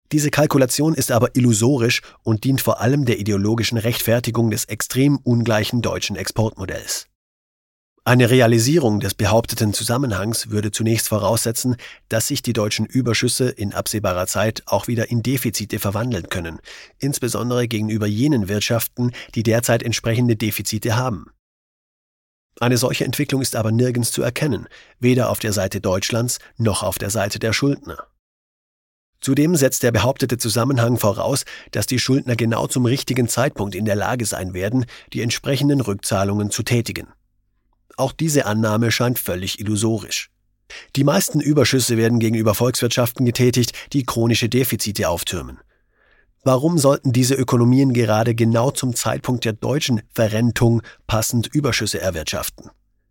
Diese Kalkulation ist aber illusorisch und dient vor allem der ideologischen Rechtfertigung des extrem ungleichen deutschen Exportmodells. Eine Realisierung des behaupteten Zusammenhangs würde zunächst voraussetzen, dass sich die deutschen Überschüsse in absehbarer Zeit auch wieder in Defizite verwandeln können, insbesondere gegenüber jenen Wirtschaften, die derzeit entsprechende Defizite haben. Eine solche Entwicklung ist aber nirgends zu erkennen, weder auf der Seite Deutschlands noch auf der Seite der Schuldner. Zudem setzt der behauptete Zusammenhang voraus, dass die Schuldner genau zum richtigen Zeitpunkt in der Lage sein werden, die entsprechenden Rückzahlungen zu tätigen. Auch diese Annahme scheint völlig illusorisch. Die meisten Überschüsse werden gegenüber Volkswirtschaften getätigt, die chronische Defizite auftürmen. Warum sollten diese Ökonomien gerade genau zum Zeitpunkt der deutschen Verrentung passend Überschüsse erwirtschaften?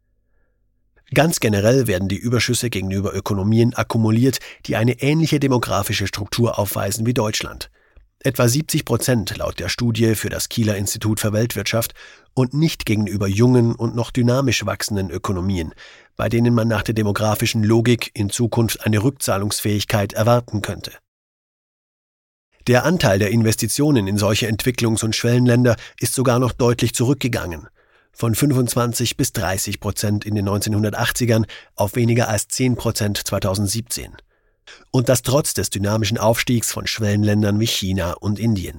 Ganz generell werden die Überschüsse gegenüber Ökonomien akkumuliert, die eine ähnliche demografische Struktur aufweisen wie Deutschland. Etwa 70% laut der Studie für das Kieler Institut für Weltwirtschaft und nicht gegenüber jungen und noch dynamisch wachsenden Ökonomien, bei denen man nach der demografischen Logik in Zukunft eine Rückzahlungsfähigkeit erwarten könnte. Der Anteil der Investitionen in solche Entwicklungs- und Schwellenländer ist sogar noch deutlich zurückgegangen. Von 25 bis 30% in den 1980ern auf weniger als 10% 2017. Und das trotz des dynamischen Aufstiegs von Schwellenländern wie China und Indien.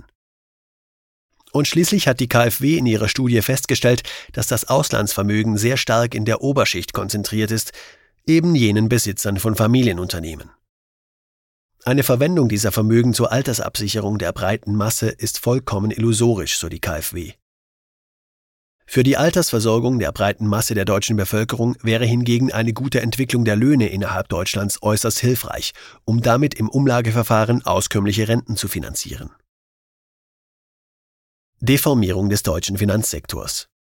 Und schließlich hat die KfW in ihrer Studie festgestellt, dass das Auslandsvermögen sehr stark in der Oberschicht konzentriert ist, eben jenen Besitzern von Familienunternehmen. Eine Verwendung dieser Vermögen zur Altersabsicherung der breiten Masse ist vollkommen illusorisch, so die KfW. Für die Altersversorgung der breiten Masse der deutschen Bevölkerung wäre hingegen eine gute Entwicklung der Löhne innerhalb Deutschlands äußerst hilfreich, um damit im Umlageverfahren auskömmliche Renten zu finanzieren. Deformierung des deutschen Finanzsektors.